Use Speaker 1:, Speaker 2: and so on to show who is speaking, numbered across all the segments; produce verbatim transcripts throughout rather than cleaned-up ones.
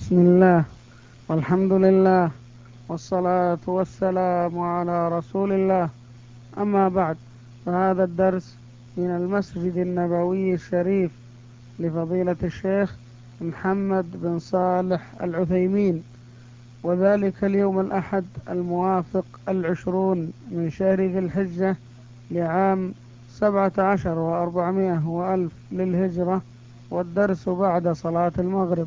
Speaker 1: بسم الله والحمد لله والصلاة والسلام على رسول الله. أما بعد، فهذا الدرس من المسجد النبوي الشريف لفضيلة الشيخ محمد بن صالح العثيمين، وذلك اليوم الأحد الموافق العشرون من شهر ذي الحجة لعام سبعة عشر وأربعمائة وألف للهجرة، والدرس بعد صلاة المغرب.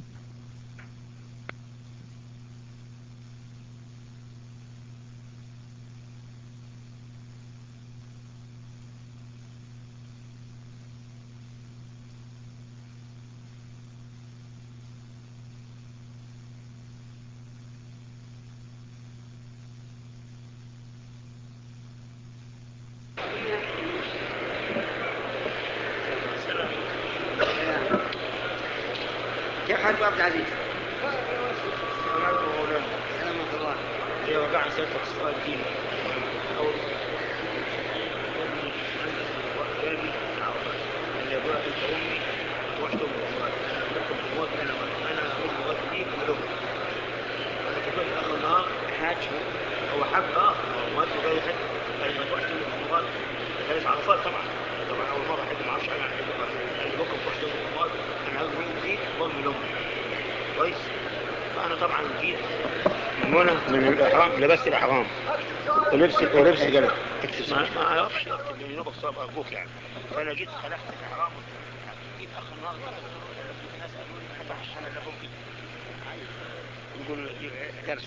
Speaker 2: كيف حالك يا عبد العزيز؟ سلامة الله.
Speaker 3: هي وقع سيادتك السؤال ديني أو جابي اللي يقول أنت أمي وحدة أمي لكم الموت أنا أنا أقول موت ليك ولهم أنا كبير أخ النهار
Speaker 2: حاج
Speaker 3: هو حق أه موت وغير حد كلمة وحدة الموت ثلاث عرفات طبعا طبعا أول مرة حد ما عرفش أنا عن حد اللي بكم وحدة الموت أنا أقول ليك وأمي لهم كويس. فأنا طبعا جيت من هنا من الإحرام لبست الإحرام ولبس ولبس قلم ما ما أعرفش أكتب لأني نبغى صاب أبوك يعني. فأنا جيت خلعت الإحرام جيت آخر النهار في ناس قالوا لي حتى عشان اللي فوق يقول درس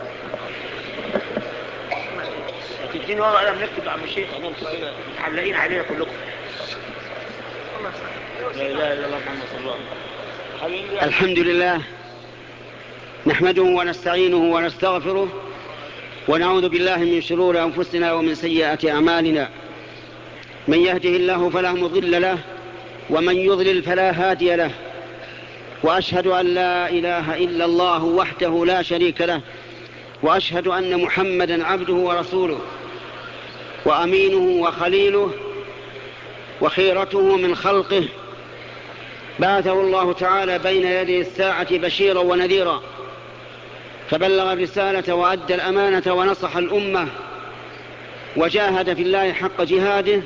Speaker 3: تديني ورقة قلم نكتب عم الشيخ متعلقين علينا كلكم. لا إله إلا الله محمد صلى الله عليه وسلم.
Speaker 2: الحمد لله نحمده ونستعينه ونستغفره ونعوذ بالله من شرور أنفسنا ومن سيئات أعمالنا. من يهده الله فلا مضل له ومن يضلل فلا هادي له، وأشهد أن لا إله إلا الله وحده لا شريك له، وأشهد أن محمدا عبده ورسوله وأمينه وخليله وخيرته من خلقه، بعثه الله تعالى بين يدي الساعة بشيرا ونذيرا، فبلغ الرسالة وأدى الأمانة ونصح الأمة وجاهد في الله حق جهاده،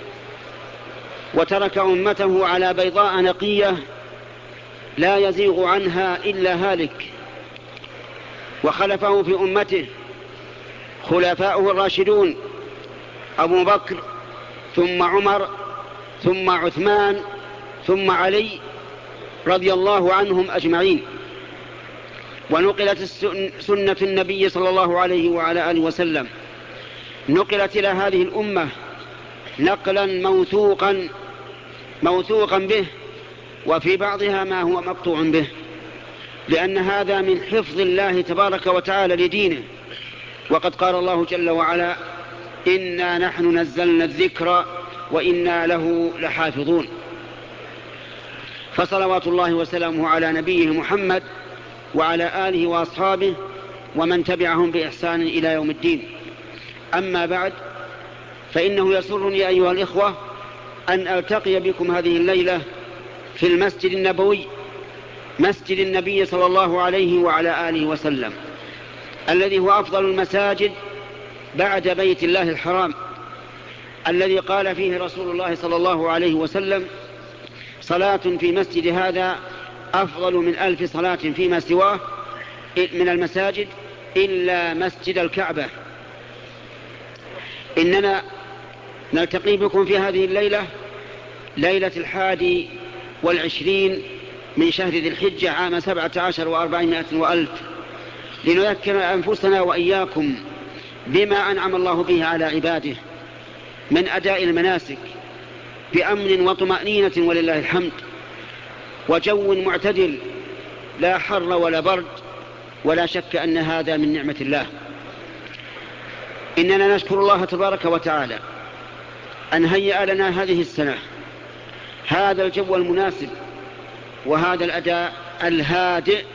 Speaker 2: وترك أمته على بيضاء نقية لا يزيغ عنها إلا هالك. وخلفه في أمته خلفاؤه الراشدون أبو بكر ثم عمر ثم عثمان ثم علي رضي الله عنهم أجمعين. ونقلت سنة النبي صلى الله عليه وعلى آله وسلم نقلت إلى هذه الأمة نقلا موثوقا موثوقا به، وفي بعضها ما هو مقطوع به، لأن هذا من حفظ الله تبارك وتعالى لدينه. وقد قال الله جل وعلا: إنا نحن نزلنا الذكر وإنا له لحافظون. فصلوات الله وسلامه على نبيه محمد وعلى آله وأصحابه ومن تبعهم بإحسان إلى يوم الدين. أما بعد، فإنه يسرني أيها الإخوة أن ألتقي بكم هذه الليلة في المسجد النبوي، مسجد النبي صلى الله عليه وعلى آله وسلم، الذي هو أفضل المساجد بعد بيت الله الحرام، الذي قال فيه رسول الله صلى الله عليه وسلم: صلاة في مسجد هذا أفضل من ألف صلاة فيما سواه من المساجد إلا مسجد الكعبة. إننا نلتقي بكم في هذه الليلة، ليلة الحادي والعشرين من شهر ذي الحجة عام سبعة عشر وأربعمائة وألف، لنذكر أنفسنا وإياكم بما أنعم الله به على عباده من أداء المناسك بأمن وطمأنينة ولله الحمد، وجو معتدل لا حر ولا برد، ولا شك أن هذا من نعمة الله. إننا نشكر الله تبارك وتعالى أن هيأ لنا هذه السنة هذا الجو المناسب وهذا الأداء الهادئ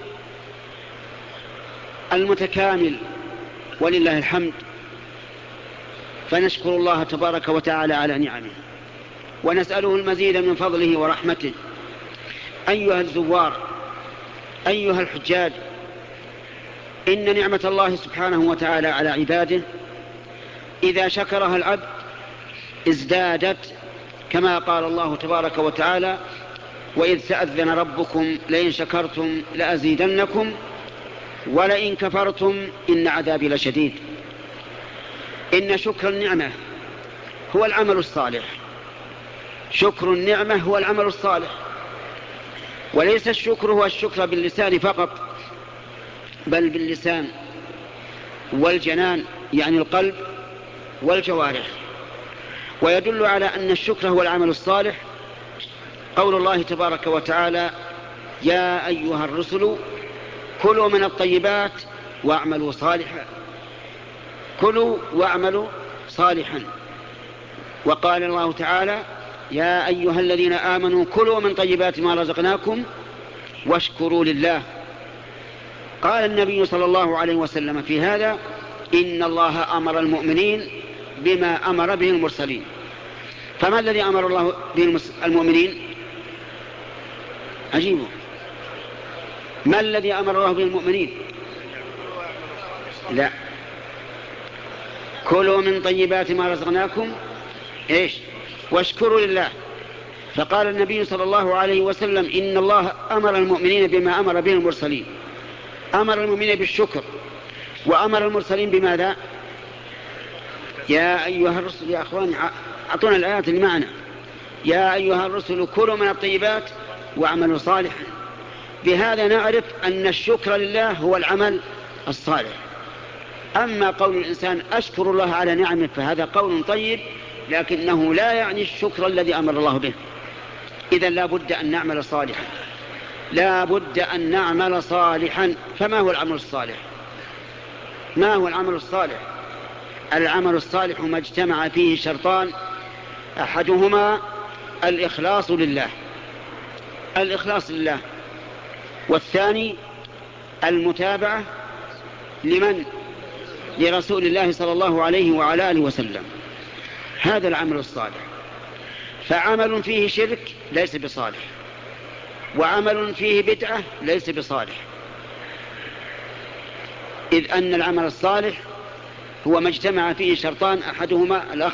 Speaker 2: المتكامل ولله الحمد، فنشكر الله تبارك وتعالى على نعمه ونسأله المزيد من فضله ورحمته. أيها الزوار أيها الحجاج، إن نعمة الله سبحانه وتعالى على عباده إذا شكرها العبد ازدادت، كما قال الله تبارك وتعالى: وإذ تأذن ربكم لئن شكرتم لأزيدنكم ولئن كفرتم إن عذابي لشديد. إن شكر النعمة هو العمل الصالح، شكر النعمة هو العمل الصالح، وليس الشكر هو الشكر باللسان فقط، بل باللسان والجنان، يعني القلب والجوارح. ويدل على أن الشكر هو العمل الصالح قول الله تبارك وتعالى: يا أيها الرسل كلوا من الطيبات واعملوا صالحا، كلوا واعملوا صالحا. وقال الله تعالى: يا أيها الذين آمنوا كلوا من طيبات ما رزقناكم واشكروا لله. قال النبي صلى الله عليه وسلم في هذا: إن الله أمر المؤمنين بما أمر به المرسلين. فما الذي أمر الله به المؤمنين؟ عجيب، ما الذي أمر الله به المؤمنين؟ لا، كلوا من طيبات ما رزقناكم إيش واشكروا لله. فقال النبي صلى الله عليه وسلم: إن الله أمر المؤمنين بما أمر به المرسلين. أمر المؤمنين بالشكر، وأمر المرسلين بماذا؟ يا أيها الرسل، يا أخوان أعطونا الآيات اللي معنا. يا أيها الرسل كلوا من الطيبات واعملوا صالحا. بهذا نعرف أن الشكر لله هو العمل الصالح. أما قول الإنسان أشكر الله على نعمه فهذا قول طيب، لكنه لا يعني الشكر الذي أمر الله به. إذن لا بد أن نعمل صالحا، لا بد أن نعمل صالحا. فما هو العمل الصالح؟ ما هو العمل الصالح؟ العمل الصالح ما اجتمع فيه شرطان: أحدهما الإخلاص لله، الإخلاص لله، والثاني المتابعة لمن؟ لرسول الله صلى الله عليه وعلى آله وسلم. هذا العمل الصالح. فعمل فيه شرك ليس بصالح، وعمل فيه بدعة ليس بصالح، إذ أن العمل الصالح هو ما اجتمع فيه شرطان: أحدهما الأخ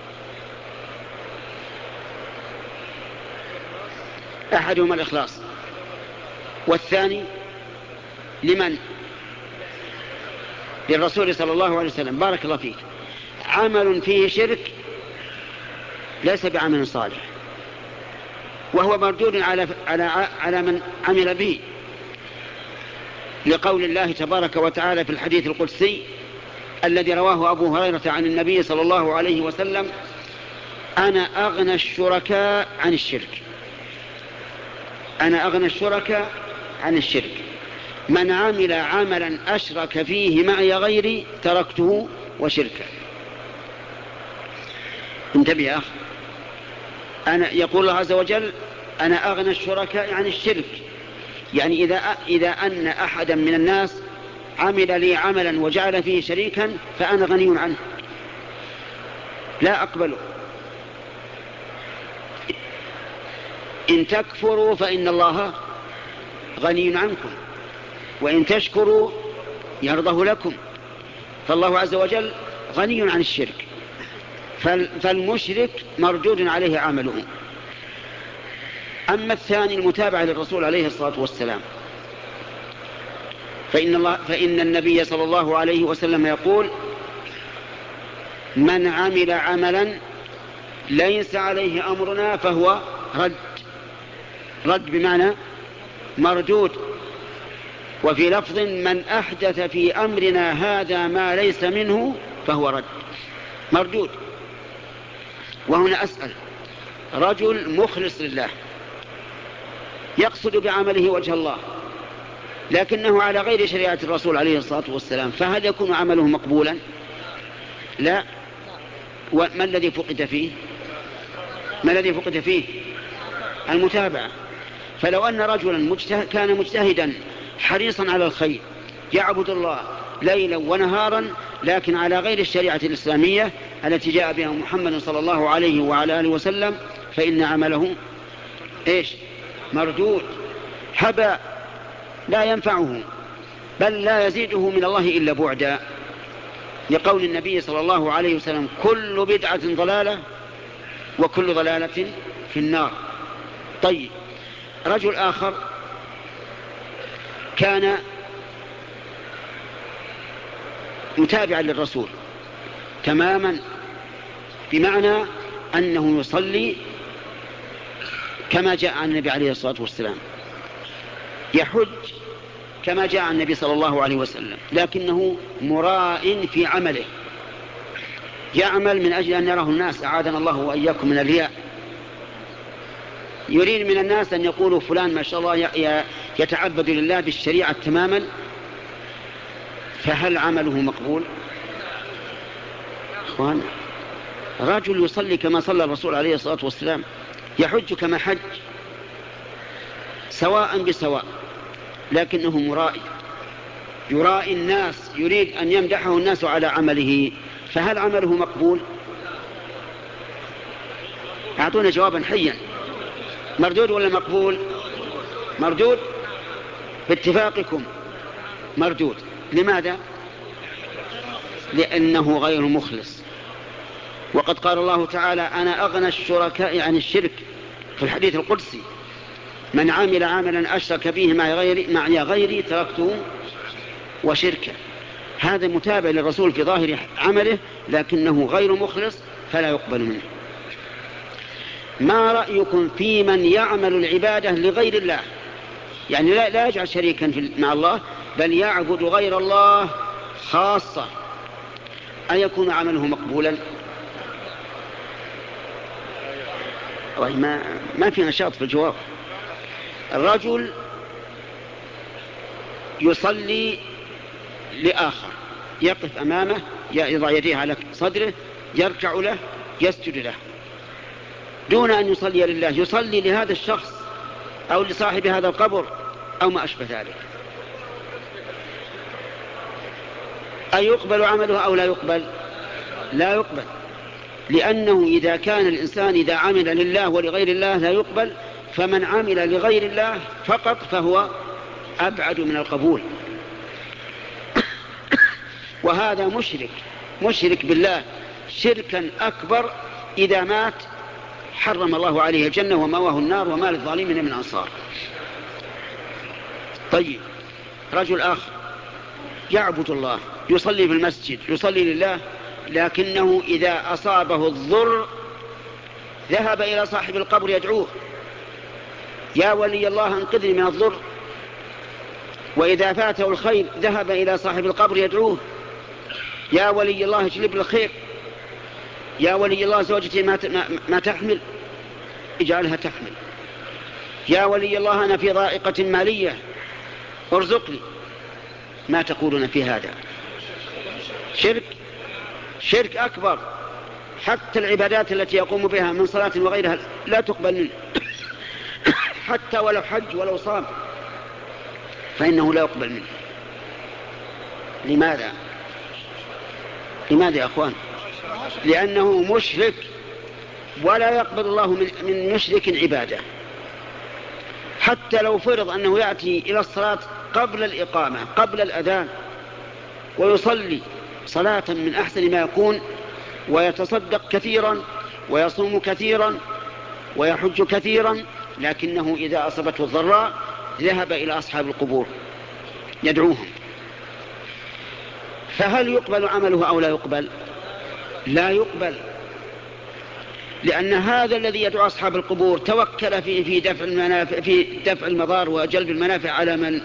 Speaker 2: أحدهما الإخلاص، والثاني لمن؟ للرسول صلى الله عليه وسلم. بارك الله فيك. عمل فيه شرك ليس بعمل صالح، وهو مردود على على على من عمل به، لقول الله تبارك وتعالى في الحديث القدسي الذي رواه أبو هريرة عن النبي صلى الله عليه وسلم: أنا أغنى الشركاء عن الشرك، أنا أغنى الشركاء عن الشرك، من عمل عملا أشرك فيه معي غيري تركته وشركه. انتبه يا أخ، أنا يقول الله عز وجل: أنا أغنى الشركاء عن الشرك، يعني إذا إذا أن أحدا من الناس عمل لي عملا وجعل فيه شريكا فأنا غني عنه، لا أقبله. إن تكفروا فإن الله غني عنكم، وإن تشكروا يرضه لكم. فالله عز وجل غني عن الشرك، فالمشرك مردود عليه عمله. أما الثاني المتابعة للرسول عليه الصلاة والسلام، فإن, الله فإن النبي صلى الله عليه وسلم يقول: من عمل عملا ليس عليه أمرنا فهو رد. رد بمعنى مردود. وفي لفظ: من أحدث في أمرنا هذا ما ليس منه فهو رد، مردود. وهنا أسأل: رجل مخلص لله يقصد بعمله وجه الله، لكنه على غير شريعة الرسول عليه الصلاة والسلام، فهل يكون عمله مقبولا؟ لا. وما الذي فقد فيه؟ ما الذي فقد فيه؟ المتابعة. فلو أن رجلا مجتهد كان مجتهدا حريصا على الخير، يعبد الله ليلا ونهارا، لكن على غير الشريعة الإسلامية التي جاء بها محمد صلى الله عليه وعلى آله وسلم، فإن عمله إيش؟ مردود، هبى. لا ينفعه بل لا يزيده من الله إلا بعدا، لقول النبي صلى الله عليه وسلم: كل بدعة ضلالة وكل ضلالة في النار. طيب، رجل آخر كان متابعا للرسول تماما، بمعنى أنه يصلي كما جاء عن النبي عليه الصلاة والسلام، يحج كما جاء عن النبي صلى الله عليه وسلم، لكنه مراء في عمله، يعمل من أجل أن يراه الناس، أعاذنا الله وإياكم من الرياء. يريد من الناس أن يقولوا: فلان ما شاء الله يتعبد لله بالشريعة تماما. فهل عمله مقبول؟ أخوان، رجل يصلي كما صلى الرسول عليه الصلاة والسلام، يحج كما حج، سواء بسواء، لكنه مرائي، يرائي الناس، يريد أن يمدحه الناس على عمله. فهل عمله مقبول؟ أعطونا جوابا حيا. مردود ولا مقبول؟ مردود باتفاقكم، مردود. لماذا؟ لأنه غير مخلص. وقد قال الله تعالى: أنا أغنى الشركاء عن الشرك في الحديث القدسي: من عمل عملا أشرك به معي غيري, معي غيري تركته وشركه. هذا متابع للرسول في ظاهر عمله، لكنه غير مخلص فلا يقبل منه. ما رأيكم في من يعمل العبادة لغير الله؟ يعني لا, لا يجعل شريكا مع الله، بل يعبد غير الله خاصة. أيكون عمله مقبولا؟ ما, ما في نشاط في الجواب. الرجل يصلي لآخر، يقف أمامه، يضع يديه على صدره، يركع له، يسجد له، دون أن يصلي لله، يصلي لهذا الشخص أو لصاحب هذا القبر أو ما أشبه ذلك. أيقبل عمله أو لا يقبل؟ لا يقبل، لأنه إذا كان الإنسان إذا عمل لله ولغير الله لا يقبل، فمن عمل لغير الله فقط فهو أبعد من القبول. وهذا مشرك، مشرك بالله شركا أكبر. إذا مات حرم الله عليه الجنة ومأواه النار وما للظالمين من أنصار. طيب، رجل آخر يعبد الله، يصلي في المسجد، يصلي لله، لكنه إذا أصابه الضر ذهب إلى صاحب القبر يدعوه: يا ولي الله انقذني من الضر. وإذا فاته الخير ذهب إلى صاحب القبر يدعوه: يا ولي الله اجلب الخير. يا ولي الله زوجتي ما, ما تحمل، اجعلها تحمل. يا ولي الله أنا في ضائقة مالية، ارزقني. ما تقولون في هذا؟ شرك، شرك أكبر. حتى العبادات التي يقوم بها من صلاة وغيرها لا تقبل منه، حتى ولو حج ولو صام فإنه لا يقبل منه. لماذا؟ لماذا يا أخوان؟ لأنه مشرك، ولا يقبل الله من مشرك عبادة. حتى لو فرض أنه يأتي إلى الصلاة قبل الإقامة، قبل الأذان، ويصلي صلاة من أحسن ما يكون، ويتصدق كثيرا، ويصوم كثيرا، ويحج كثيرا، لكنه إذا أصابته الضراء ذهب إلى أصحاب القبور يدعوهم. فهل يقبل عمله أو لا يقبل؟ لا يقبل، لأن هذا الذي يدعو أصحاب القبور توكل في في دفع المنافع، في دفع المضار وجلب المنافع على من؟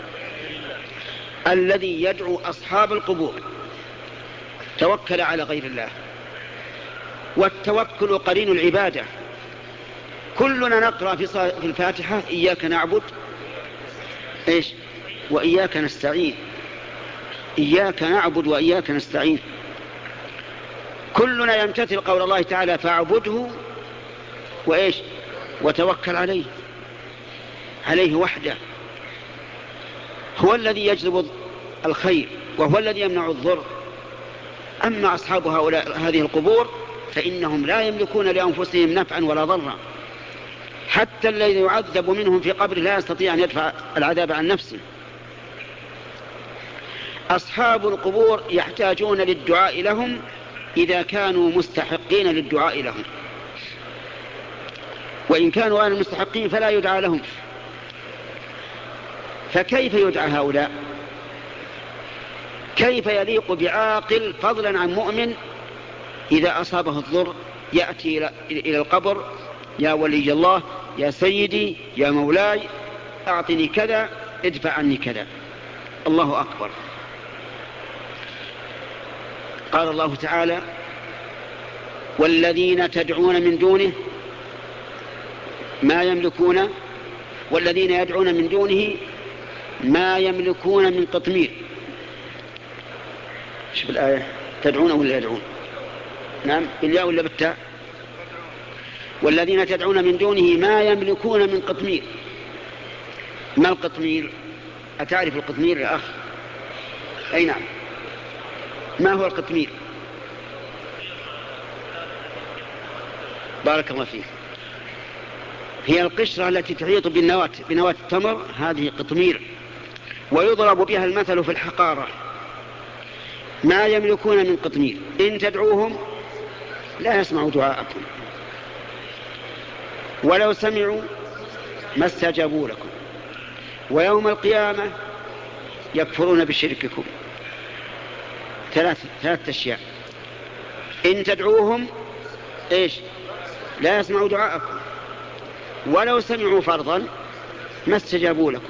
Speaker 2: الذي يدعو أصحاب القبور توكل على غير الله. والتوكل قرين العبادة. كلنا نقرأ في الفاتحة: إياك نعبد إيش وإياك نستعين، إياك نعبد وإياك نستعين. كلنا يمتثل قول الله تعالى: فاعبده وإيش وتوكل عليه، عليه وحده. هو الذي يجلب الخير وهو الذي يمنع الضر. أما أصحاب هؤلاء هذه القبور فإنهم لا يملكون لأنفسهم نفعا ولا ضرا. حتى الذي يعذب منهم في قبره لا يستطيع أن يدفع العذاب عن نفسه. أصحاب القبور يحتاجون للدعاء لهم إذا كانوا مستحقين للدعاء لهم، وإن كانوا غير المستحقين فلا يدعى لهم. فكيف يدعى هؤلاء؟ كيف يليق بعاقل فضلا عن مؤمن إذا أصابه الضر يأتي إلى القبر: يا ولي الله، يا سيدي، يا مولاي، أعطني كذا، ادفع عني كذا. الله أكبر. قال الله تعالى: والذين تدعون من دونه ما يملكون والذين يدعون من دونه ما يملكون من قطمير. شوف الآية: تدعون ولا يدعون؟ نعم، بالياء ولا بالتاء؟ والذين تدعون من دونه ما يملكون من قطمير. ما القطمير؟ أتعرف القطمير يا أخ؟ أي نعم. ما هو القطمير؟ بارك الله فيك. هي القشرة التي تحيط بالنواة بنواة التمر، هذه قطمير، ويضرب بها المثل في الحقارة. ما يملكون من قطمير، إن تدعوهم لا يسمعوا دعاءكم ولو سمعوا ما استجابوا لكم، ويوم القيامة يكفرون بشرككم. ثلاث ثلاث أشياء: إن تدعوهم إيش؟ لا يسمعوا دعاءكم، ولو سمعوا فرضا ما استجابوا لكم.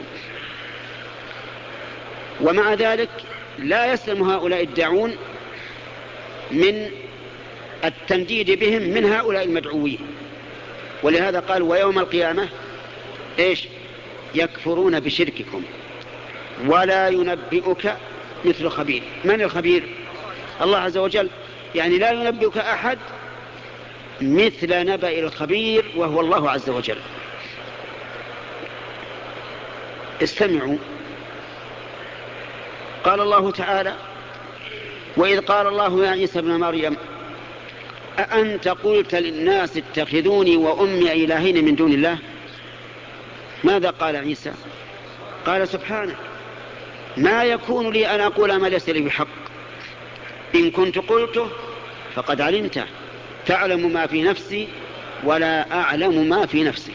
Speaker 2: ومع ذلك لا يسلم هؤلاء الداعون من التنديد بهم من هؤلاء المدعوين، ولهذا قال: ويوم القيامة إيش؟ يكفرون بشرككم ولا ينبئك مثل خبير. من الخبير؟ الله عز وجل. يعني لا ينبئك أحد مثل نبأ الخبير وهو الله عز وجل. استمعوا. قال الله تعالى: وإذ قال الله يا عيسى ابن مريم أأنت قلت للناس اتخذوني وأمي إلهين من دون الله؟ ماذا قال عيسى؟ قال: سبحانه، ما يكون لي أن أقول ما ليس لي بحق، إن كنت قلته فقد علمته، تعلم ما في نفسي ولا أعلم ما في نفسك.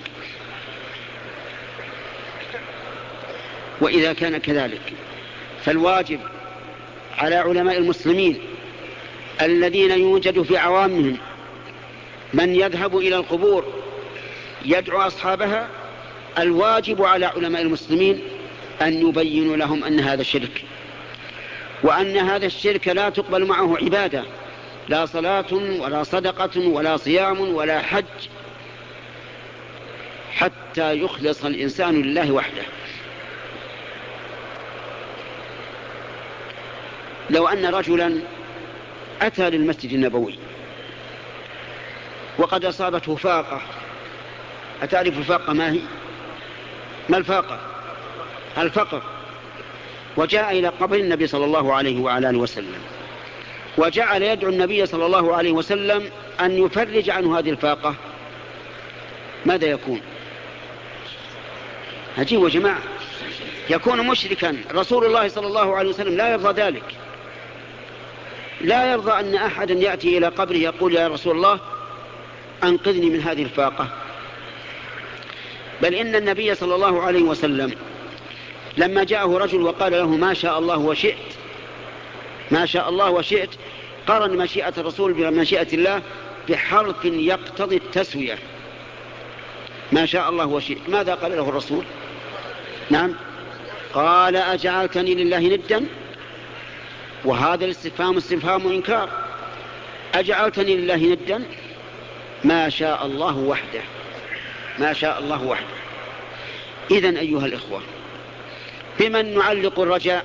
Speaker 2: وإذا كان كذلك فالواجب على علماء المسلمين الذين يوجد في عوامهم من يذهب إلى القبور يدعو أصحابها، الواجب على علماء المسلمين أن يبينوا لهم أن هذا شرك، وأن هذا الشرك لا تقبل معه عبادة، لا صلاة ولا صدقة ولا صيام ولا حج، حتى يخلص الإنسان لله وحده. لو أن رجلا أتى للمسجد النبوي وقد أصابته فاقة، أتعرف الفاقة ما هي؟ ما الفاقة؟ الفقر. وجاء إلى قبر النبي صلى الله عليه وعلى آله وسلم، وجعل يدعو النبي صلى الله عليه وسلم أن يفرج عنه هذه الفاقة، ماذا يكون؟ عجيب يا جماعة، يكون مشركا. رسول الله صلى الله عليه وسلم لا يرضى ذلك، لا يرضى أن أحدا يأتي إلى قبره يقول: يا رسول الله أنقذني من هذه الفاقة. بل إن النبي صلى الله عليه وسلم لما جاءه رجل وقال له: ما شاء الله وشئت، ما شاء الله وشئت، قارن مشيئة الرسول بمشيئة الله بحرف يقتضي التسوية. ما شاء الله وشئت، ماذا قال له الرسول؟ نعم، قال: أجعلتني لله ندا؟ وهذا الاستفهام استفهام إنكار. أجعلتني لله ندا؟ ما شاء الله وحده، ما شاء الله وحده. إذن أيها الإخوة، بمن نعلق الرجاء؟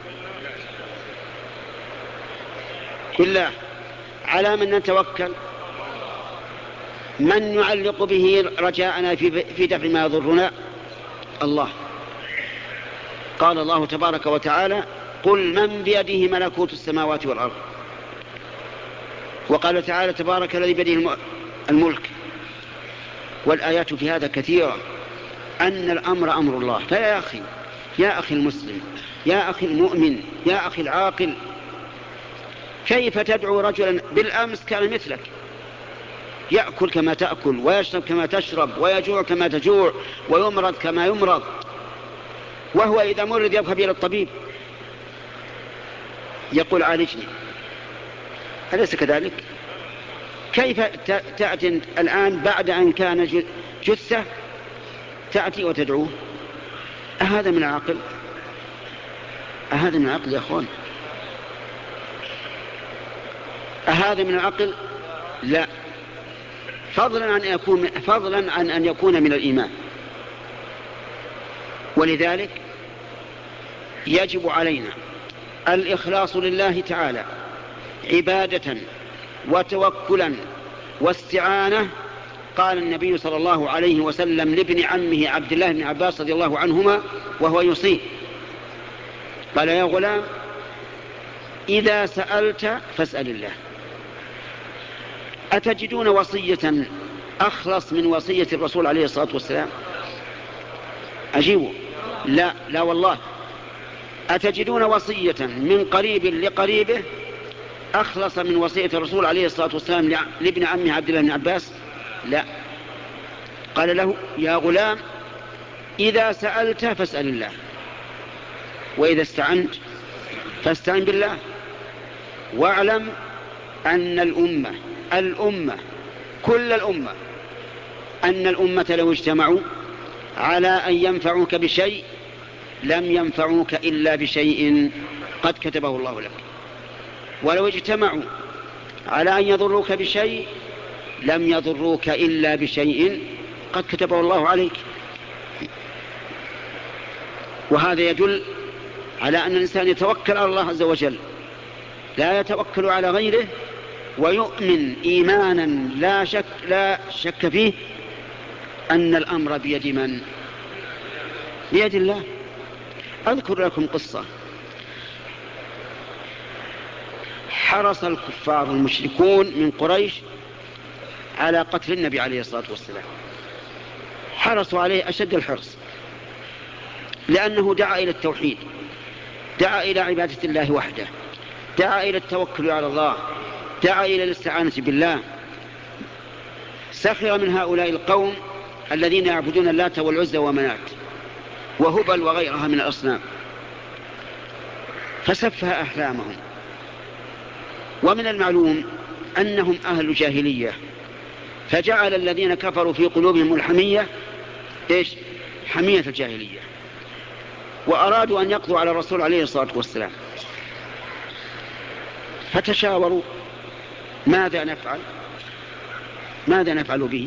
Speaker 2: بالله. على من نتوكل؟ من نعلق به رجاءنا في دفع ما يضرنا؟ الله. قال الله تبارك وتعالى: قل من بيده ملكوت السماوات والأرض. وقال تعالى: تبارك الذي بيده الملك. والآيات في هذا كثيرة، أن الأمر أمر الله. فيا أخي، يا أخي المسلم، يا أخي المؤمن، يا أخي العاقل، كيف تدعو رجلا بالأمس كان مثلك، يأكل كما تأكل، ويشرب كما تشرب، ويجوع كما تجوع، ويمرض كما يمرض، وهو إذا مرض يذهب إلى الطبيب يقول عالجني، أليس كذلك؟ كيف تأتي الآن بعد أن كان جثة تأتي وتدعوه؟ أهذا من العقل؟ أهذا من العقل يا أخوان؟ أهذا من العقل؟ لا، فضلا عن يكون فضلا عن أن يكون من الإيمان. ولذلك يجب علينا الإخلاص لله تعالى عبادة وتوكلا واستعانة. قال النبي صلى الله عليه وسلم لابن عمه عبد الله بن عباس رضي الله عنهما وهو يوصيه، قال: يا غلام، إذا سألت فاسأل الله. أتجدون وصية أخلص من وصية الرسول عليه الصلاة والسلام؟ أجيبوا: لا لا والله. أتجدون وصية من قريب لقريبه أخلص من وصية الرسول عليه الصلاة والسلام لابن عمه عبد الله بن عباس؟ لا. قال له: يا غلام، إذا سألت فاسأل الله، وإذا استعنت فاستعن بالله. واعلم أن الأمة الأمة كل الأمة أن الأمة لو اجتمعوا على أن ينفعوك بشيء لم ينفعوك إلا بشيء قد كتبه الله لك، ولو اجتمعوا على أن يضروك بشيء لم يضروك إلا بشيء قد كتبه الله عليك. وهذا يدل على أن الإنسان يتوكل على الله عز وجل، لا يتوكل على غيره، ويؤمن إيمانا لا شك, لا شك فيه أن الأمر بيد من؟ بيد الله. أذكر لكم قصة. حرص الكفار المشركون من قريش على قتل النبي عليه الصلاة والسلام، حرصوا عليه أشد الحرص، لأنه دعا إلى التوحيد، دعا إلى عبادة الله وحده، دعا إلى التوكل على الله، دعا إلى الاستعانة بالله. سخر من هؤلاء القوم الذين يعبدون اللات والعزى ومنات وهبل وغيرها من الأصنام، فسفه أحلامهم. ومن المعلوم أنهم أهل جاهلية، فجعل الذين كفروا في قلوبهم الحمية إيش؟ حمية الجاهلية، وأرادوا أن يقضوا على الرسول عليه الصلاة والسلام. فتشاوروا ماذا نفعل ماذا نفعل به.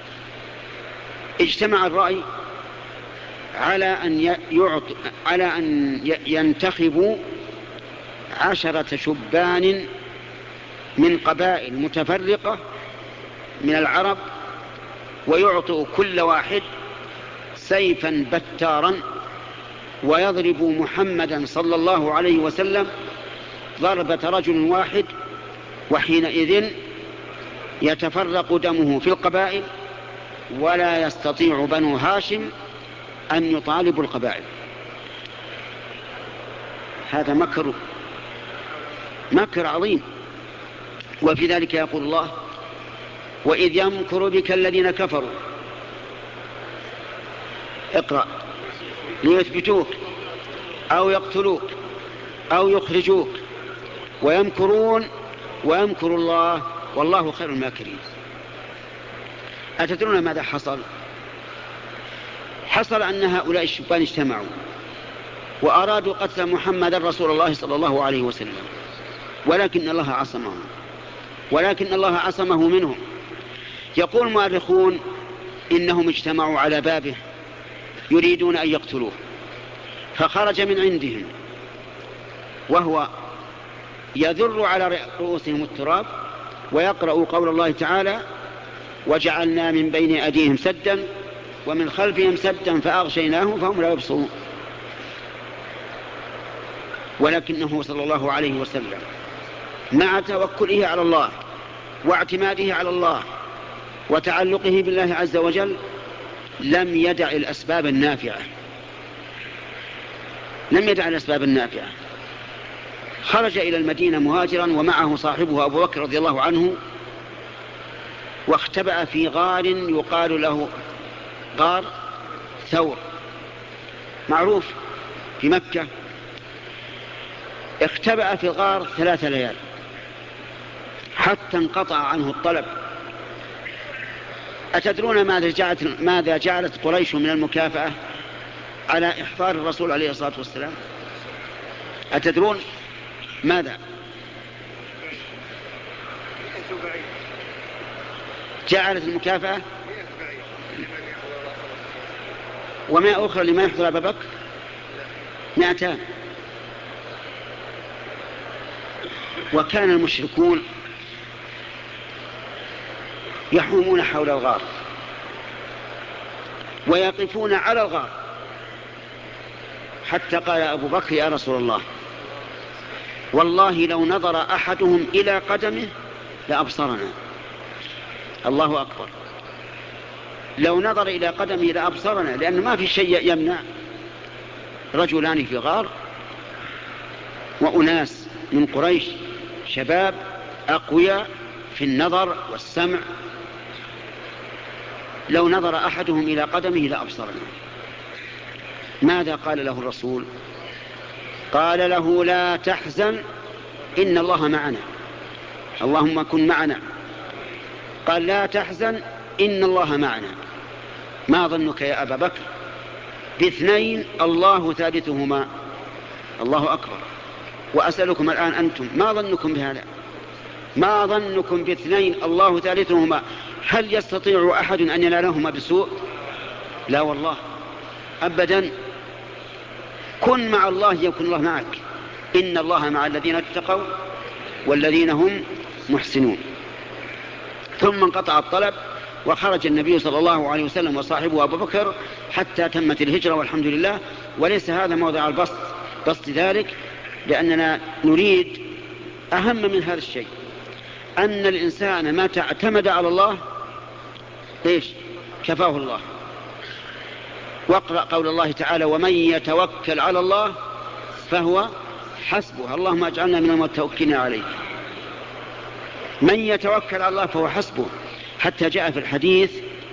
Speaker 2: اجتمع الرأي على أن يعط... على أن ينتخبوا عشرة شبان من قبائل متفرقة من العرب، ويعطوا كل واحد سيفا بتارا، ويضرب محمدا صلى الله عليه وسلم ضربة رجل واحد، وحينئذ يتفرق دمه في القبائل، ولا يستطيع بنو هاشم أن يطالبوا القبائل. هذا مكر مكر عظيم. وفي ذلك يقول الله: وإذ يمكر بك الذين كفروا، اقرأ، ليثبتوك أو يقتلوك أو يخرجوك، ويمكرون ويمكر الله والله خير الماكرين. أتدرون ماذا حصل؟ حصل أن هؤلاء الشبان اجتمعوا وأرادوا قتل محمد رسول الله صلى الله عليه وسلم، ولكن الله عصمه ولكن الله عصمه منهم. يقول المؤرخون إنهم اجتمعوا على بابه يريدون أن يقتلوه، فخرج من عندهم وهو يذر على رؤوسهم التراب ويقرأ قول الله تعالى: وجعلنا من بين أيديهم سدا ومن خلفهم سدا فأغشيناهم فهم لا يبصرون. ولكنه صلى الله عليه وسلم مع توكله على الله واعتماده على الله وتعلقه بالله عز وجل لم يدع الأسباب النافعة، لم يدع الأسباب النافعة. خرج إلى المدينة مهاجرا ومعه صاحبه أبو بكر رضي الله عنه، واختبأ في غار يقال له غار ثور، معروف في مكة. اختبأ في الغار ثلاث ليال حتى انقطع عنه الطلب. أتدرون ماذا جعلت, ماذا جعلت قريش من المكافأة على إحضار الرسول عليه الصلاة والسلام؟ أتدرون ماذا جعلت المكافأة؟ ومئة أخرى لما يحضر أبا بكر، مئتان. وكان المشركون يحومون حول الغار ويقفون على الغار، حتى قال أبو بكر يا رسول الله والله لو نظر أحدهم إلى قدمه لأبصرنا. الله أكبر، لو نظر إلى قدمه لأبصرنا، لأن ما في شيء يمنع رجلان في غار وأناس من قريش شباب أقوياء في النظر والسمع، لو نظر أحدهم إلى قدمه لأبصرنا. ماذا قال له الرسول؟ قال له لا تحزن إن الله معنا، اللهم كن معنا. قال لا تحزن إن الله معنا. ما ظنك يا أبا بكر باثنين الله ثالثهما؟ الله أكبر. وأسألكم الآن أنتم ما ظنكم بهذا؟ ما ظنكم باثنين الله ثالثهما؟ هل يستطيع أحد أن ينالهما بسوء؟ لا والله أبدا. كن مع الله يكن الله معك، إن الله مع الذين اتقوا والذين هم محسنون. ثم انقطع الطلب وخرج النبي صلى الله عليه وسلم وصاحبه أبو بكر حتى تمت الهجرة والحمد لله. وليس هذا موضع البسط بسط ذلك، لأننا نريد أهم من هذا الشيء أن الإنسان ما تعتمد على الله إيش كفاه الله. واقرأ قول الله تعالى ومن يتوكل على الله فهو حسبه. اللهم اجعلنا من المتوكلين عليك. من يتوكل على الله فهو حسبه. حتى جاء في الحديث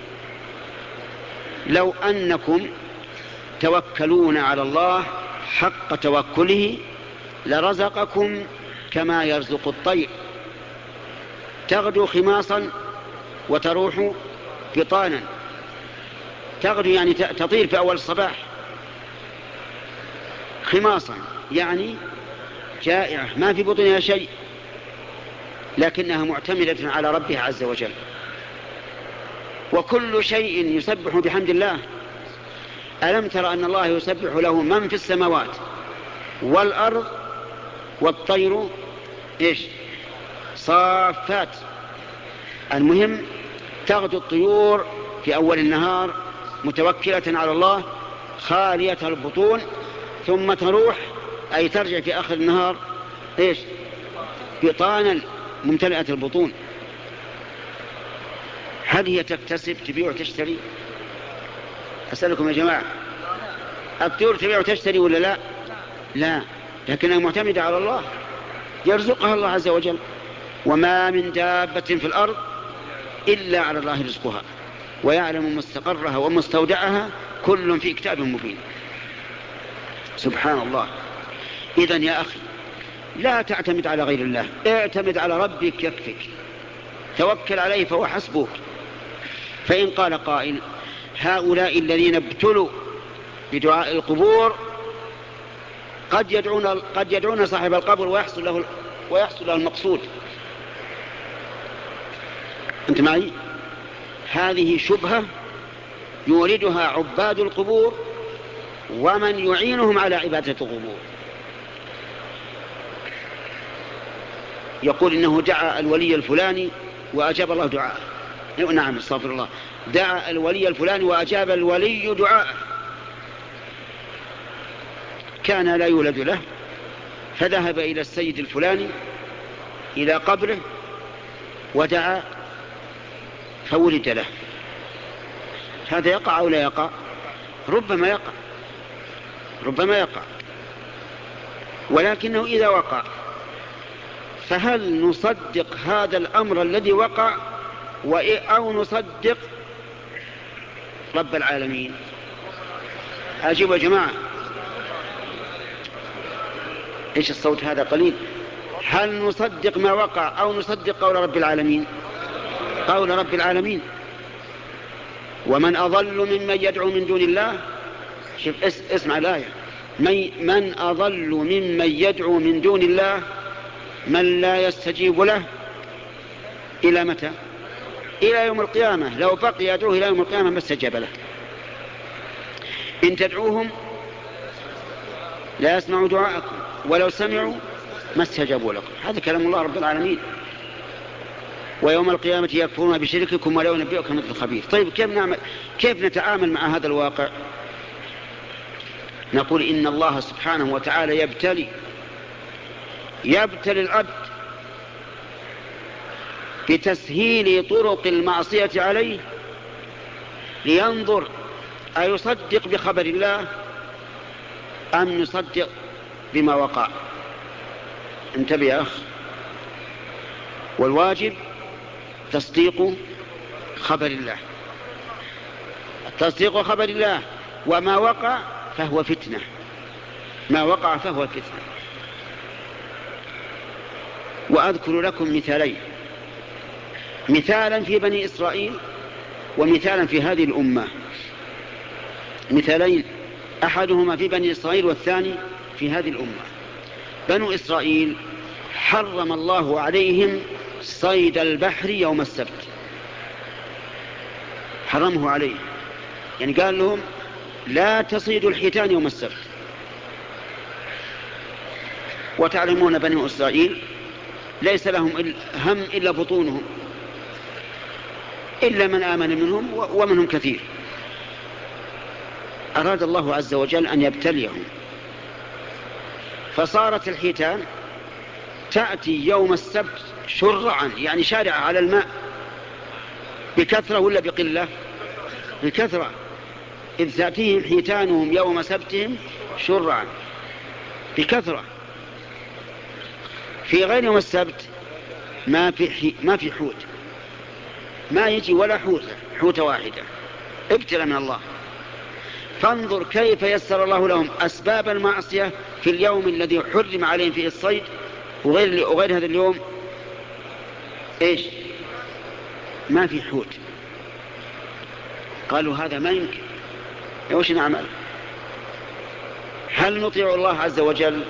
Speaker 2: لو أنكم توكلون على الله حق توكله لرزقكم كما يرزق الطير تغدو خماصا وتروح بطانا. تغدو يعني تطير في أول الصباح، خماصا يعني جائعة ما في بطنها شيء، لكنها معتمدة على ربها عز وجل. وكل شيء يسبح بحمد الله. ألم تر أن الله يسبح له من في السماوات والأرض والطير إيش صافات. المهم تغدو الطيور في أول النهار متوكلة على الله خالية البطون، ثم تروح أي ترجع في آخر النهار إيش بطانا ممتلئة البطون. هل هي تكتسب تبيع وتشتري؟ أسألكم يا جماعة، الطيور تبيع وتشتري ولا لا؟ لا، لكنها معتمدة على الله يرزقها الله عز وجل. وما من دابة في الأرض إلا على الله رزقها ويعلم مستقرها ومستودعها كل في كتاب مبين. سبحان الله. إذن يا أخي لا تعتمد على غير الله، اعتمد على ربك يكفك، توكل عليه فهو حسبك. فإن قال قائل هؤلاء الذين ابتلوا بدعاء القبور قد يدعون, قد يدعون صاحب القبر ويحصل له, ويحصل له المقصود. أنت معي؟ هذه شبهة يوردها عباد القبور ومن يعينهم على عبادة القبور. يقول إنه دعا الولي الفلاني وأجاب الله دعاءه. نعم استغفر الله، دعا الولي الفلاني وأجاب الولي دعاءه. كان لا يولد له فذهب إلى السيد الفلاني إلى قبره ودعا فولد له. هذا يقع أو لا يقع؟ ربما يقع، ربما يقع. ولكنه إذا وقع فهل نصدق هذا الأمر الذي وقع أو نصدق رب العالمين؟ أجيبوا يا جماعة. إيش الصوت هذا قليل؟ هل نصدق ما وقع أو نصدق قول رب العالمين؟ قول رب العالمين. ومن أضل ممن يدعو من دون الله. شوف اسمع الآية. من أضل ممن يدعو من دون الله من لا يستجيب له إلى متى؟ إلى يوم القيامة. لو بقي يدعوه إلى يوم القيامة ما استجاب له. إن تدعوهم لا يسمعوا دعاءكم ولو سمعوا ما استجابوا لكم. هذا كلام الله رب العالمين. ويوم القيامة يكفرون بشرككم ولا ينبئكم مثل خبير. طيب كيف نعمل؟ كيف نتعامل مع هذا الواقع؟ نقول إن الله سبحانه وتعالى يبتلي يبتلي العبد بتسهيل طرق المعصية عليه لينظر أيصدق بخبر الله أم يصدق بما وقع. انتبه يا أخ. والواجب تصديق خبر الله، تصديق خبر الله. وما وقع فهو فتنة، ما وقع فهو فتنة. وأذكر لكم مثالين، مثالا في بني إسرائيل ومثالا في هذه الأمة. مثالين أحدهما في بني إسرائيل والثاني في هذه الأمة. بنو إسرائيل حرم الله عليهم صيد البحر يوم السبت، حرمه عليه، يعني قال لهم لا تصيدوا الحيتان يوم السبت. وتعلمون بني إسرائيل ليس لهم هم إلا بطونهم، إلا من آمن منهم ومنهم كثير. أراد الله عز وجل أن يبتليهم، فصارت الحيتان تأتي يوم السبت شرعا، يعني شارعة على الماء، بكثرة ولا بقلة؟ بكثرة. إذ تأتيهم حيتانهم يوم سبتهم شرعا بكثرة. في غير يوم السبت ما في حي... ما في حوت، ما يجي ولا حوتة، حوتة واحدة. ابتلى من الله. فانظر كيف يسر الله لهم أسباب المعصية في اليوم الذي حرم عليهم فيه الصيد، وغير, وغير هذا اليوم إيش؟ ما في حوت. قالوا هذا ما يمكن، وش نعمل؟ هل نطيع الله عز وجل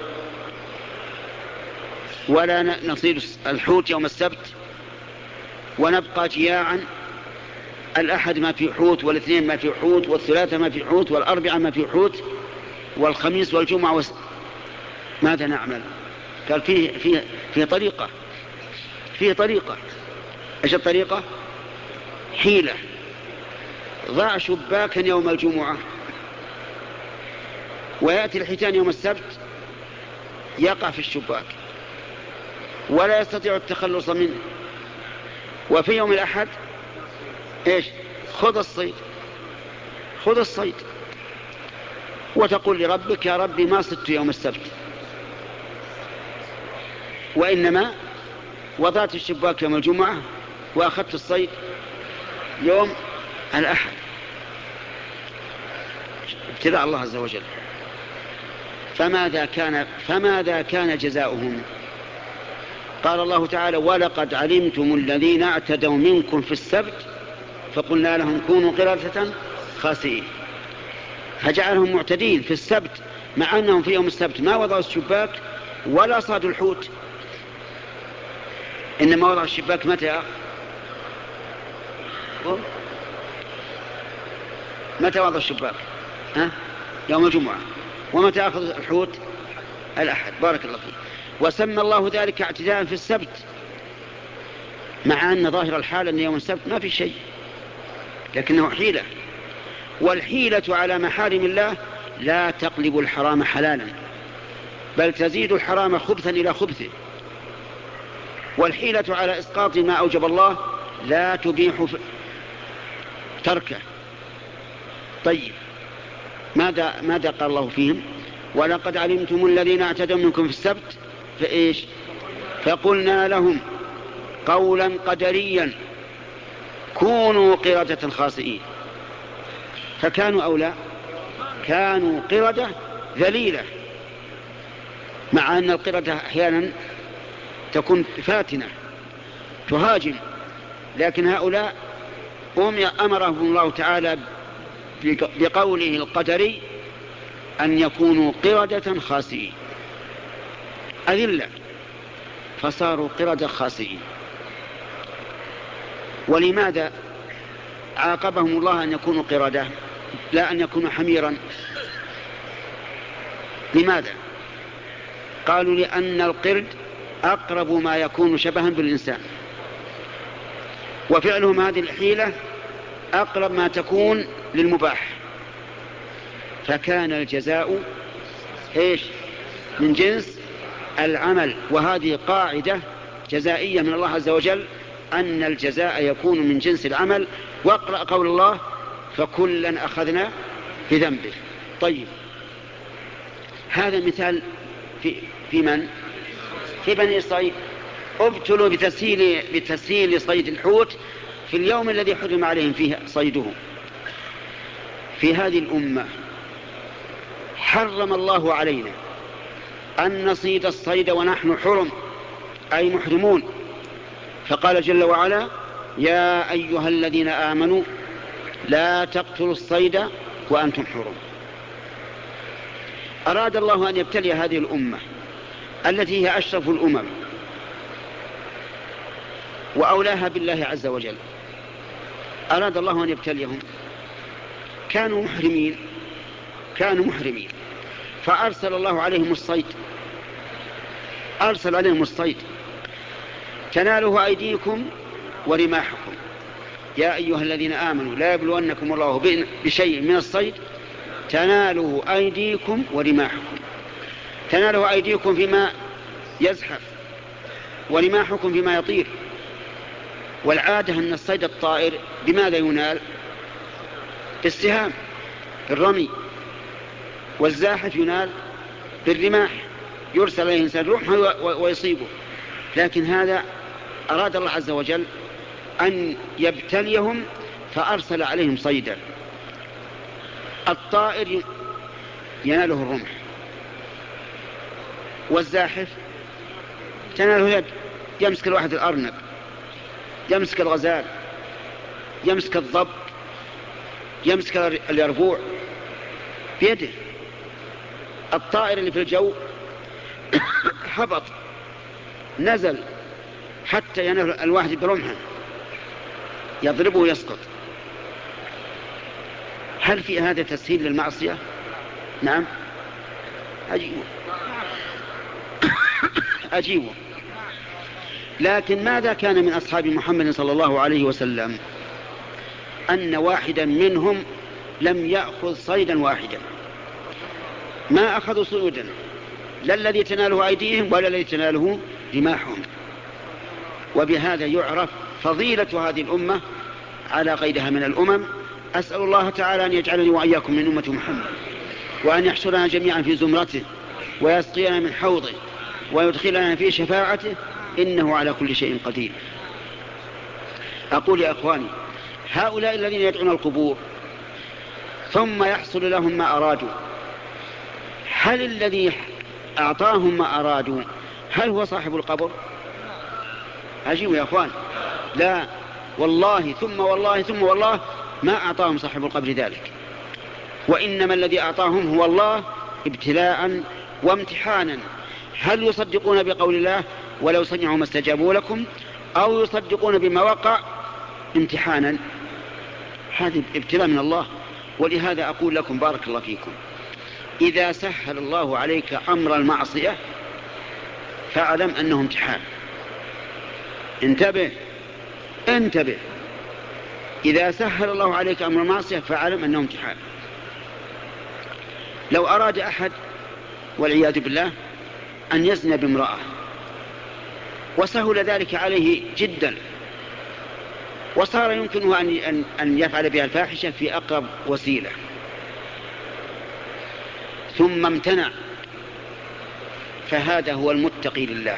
Speaker 2: ولا نصيد الحوت يوم السبت ونبقى جياعا؟ الأحد ما في حوت، والاثنين ما في حوت، والثلاثة ما في حوت، والأربعة ما في حوت، والخميس والجمعة وس... ماذا نعمل؟ قال فيه, فيه, فيه طريقة فيه طريقة إيش الطريقة؟ حيلة. ضع شباكا يوم الجمعة ويأتي الحيتان يوم السبت، يقع في الشباك ولا يستطيع التخلص منه. وفي يوم الأحد إيش؟ خذ الصيد، خذ الصيد، وتقول لربك يا ربي ما صدت يوم السبت، وإنما وضعت الشباك يوم الجمعة وأخذت الصيد يوم الأحد. ابتلاء الله عز وجل. فماذا كان فماذا كان جزاؤهم؟ قال الله تعالى ولقد علمتم الذين اعتدوا منكم في السبت فقلنا لهم كونوا قردة خاسئين. فجعلهم معتدين في السبت، مع أنهم في يوم السبت ما وضعوا الشباك ولا صادوا الحوت، إنما وضعوا الشباك متى؟ متى وضع الشباك؟ ها؟ يوم الجمعة. ومتى أخذ الحوت؟ الأحد. بارك الله فيه. وسمى الله ذلك اعتداء في السبت، مع أن ظاهر الحال أن يوم السبت ما في شيء، لكنه حيلة. والحيلة على محارم الله لا تقلب الحرام حلالا، بل تزيد الحرام خبثا إلى خبثه. والحيلة على إسقاط ما أوجب الله لا تبيح تركه. طيب ماذا, ماذا قال الله فيهم؟ ولقد علمتم الذين اعتدوا منكم في السبت فإيش فقلنا لهم قولا قدريا كونوا قردة خاسئين. فكانوا أولى كانوا قردة ذليلة، مع أن القردة أحيانا تكون فاتنة تهاجم، لكن هؤلاء أمرهم الله تعالى بقوله القدري أن يكونوا قردة خاسئين أذلة، فصاروا قردة خاسئين. ولماذا عاقبهم الله أن يكونوا قردة لا أن يكونوا حميرا؟ لماذا؟ قالوا لأن القرد أقرب ما يكون شبها بالإنسان، وفعلهم هذه الحيلة أقرب ما تكون للمباح، فكان الجزاء إيش من جنس العمل. وهذه قاعدة جزائية من الله عز وجل أن الجزاء يكون من جنس العمل. واقرأ قول الله فكلا أخذنا بذنبه. طيب، هذا مثال في, في من؟ في بني إسرائيل ابتلوا بتسهيل, بتسهيل صيد الحوت في اليوم الذي حرم عليهم فيه صيده. في هذه الأمة حرم الله علينا أن نصيد الصيد ونحن حرم أي محرمون، فقال جل وعلا يا أيها الذين آمنوا لا تقتلوا الصيد وأنتم حرم. أراد الله أن يبتلي هذه الأمة التي هي أشرف الأمم وأولاها بالله عز وجل، أراد الله أن يبتليهم. كانوا محرمين كانوا محرمين فأرسل الله عليهم الصيد أرسل عليهم الصيد تناله أيديكم ورماحكم. يا أيها الذين آمنوا لا يبلونكم الله بشيء من الصيد تناله أيديكم ورماحكم. تناله أيديكم فيما يزحف ورماحكم فيما يطير. والعادة أن الصيد الطائر بماذا ينال؟ بالسهام الرمي، والزاحف ينال بالرماح، يرسل عليه إنسان رمحه ويصيبه. لكن هذا أراد الله عز وجل أن يبتليهم فأرسل عليهم صيدا. الطائر يناله الرمح، والزاحف تناله يد، يمسك الواحد الأرنب، يمسك الغزال، يمسك الضب، يمسك اليربوع بيده. الطائر اللي في الجو هبط نزل حتى ينال الواحد برمحه يضربه ويسقط. هل في هذا تسهيل للمعصية؟ نعم أجيبه أجيبه لكن ماذا كان من أصحاب محمد صلى الله عليه وسلم؟ أن واحدا منهم لم يأخذ صيدا واحدا، ما أخذوا صيدا، لا الذي تناله أيديهم ولا الذي تناله رماحهم. وبهذا يعرف فضيلة هذه الأمة على غيرها من الأمم. أسأل الله تعالى أن يجعلني وإياكم من أمة محمد، وأن يحشرنا جميعا في زمرته، ويسقينا من حوضه، ويدخلنا في شفاعته، إنه على كل شيء قدير. أقول يا أخواني، هؤلاء الذين يدعون القبور ثم يحصل لهم ما أرادوا، هل الذي أعطاهم ما أرادوا هل هو صاحب القبر؟ أجيبوا يا أخوان، لا والله ثم والله ثم والله ما أعطاهم صاحب القبر ذلك، وإنما الذي أعطاهم هو الله ابتلاء وامتحانا. هل يصدقون بقول الله ولو سمعوا ما استجابوا لكم، أو يصدقون بما وقع امتحانا؟ هذا ابتلاء من الله. ولهذا أقول لكم بارك الله فيكم، إذا سهل الله عليك أمر المعصية فاعلم أنه امتحان. انتبه انتبه إذا سهل الله عليك أمر المعصية فاعلم أنه امتحان. لو أراد أحد والعياذ بالله أن يزني بامرأة وسهل ذلك عليه جدا، وصار يمكنه أن يفعل بها الفاحشة في أقرب وسيلة، ثم امتنع، فهذا هو المتقي لله.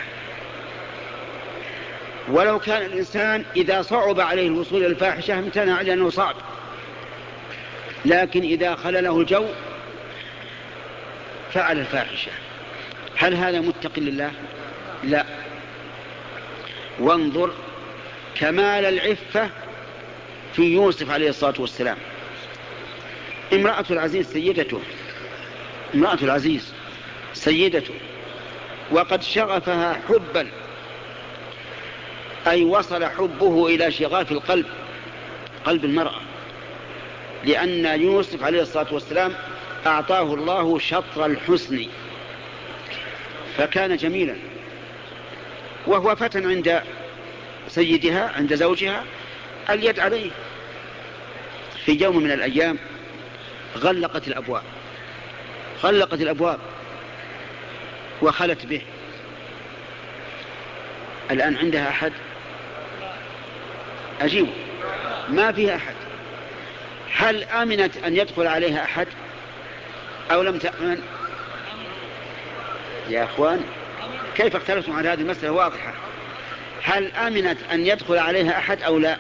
Speaker 2: ولو كان الإنسان إذا صعب عليه الوصول إلى الفاحشة امتنع لأنه صعب، لكن إذا خلله الجو فعل الفاحشة، هل هذا متقي لله؟ لا. وانظر كمال العفة في يوسف عليه الصلاة والسلام. امرأة العزيز سيدته، امرأة العزيز سيدته، وقد شغفها حبا، أي وصل حبه إلى شغاف القلب، قلب المرأة، لأن يوسف عليه الصلاة والسلام أعطاه الله شطر الحسن فكان جميلا، وهو فتى عند سيدها عند زوجها اليد عليه. في يوم من الأيام غلقت الأبواب غلقت الأبواب وخلت به. الآن عندها أحد؟ أجيب، ما فيها أحد. هل آمنت أن يدخل عليها أحد أو لم تأمن؟ يا أخوان كيف اختلفتم على هذه المسألة واضحة. هل آمنت أن يدخل عليها أحد أو لا؟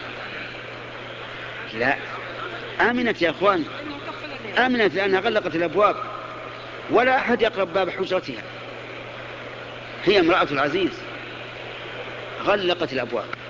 Speaker 2: لا، آمنت يا أخوان، آمنت لأنها غلقت الأبواب ولا أحد يقرب باب حجرتها. هي امرأة العزيز غلقت الأبواب.